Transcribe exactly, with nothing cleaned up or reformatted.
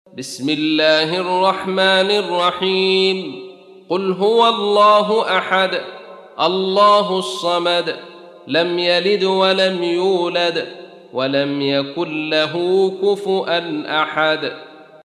بسم الله الرحمن الرحيم. قل هو الله أحد الله الصمد لم يلد ولم يولد ولم يكن له كفؤا أحد.